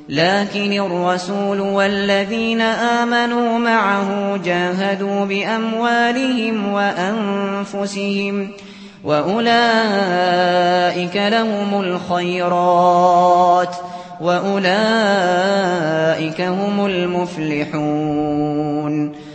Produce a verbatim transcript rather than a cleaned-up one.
لكن الرسول والذين آمنوا معه جاهدوا بأموالهم وأنفسهم وأولئك لهم الخيرات وأولئك هم المفلحون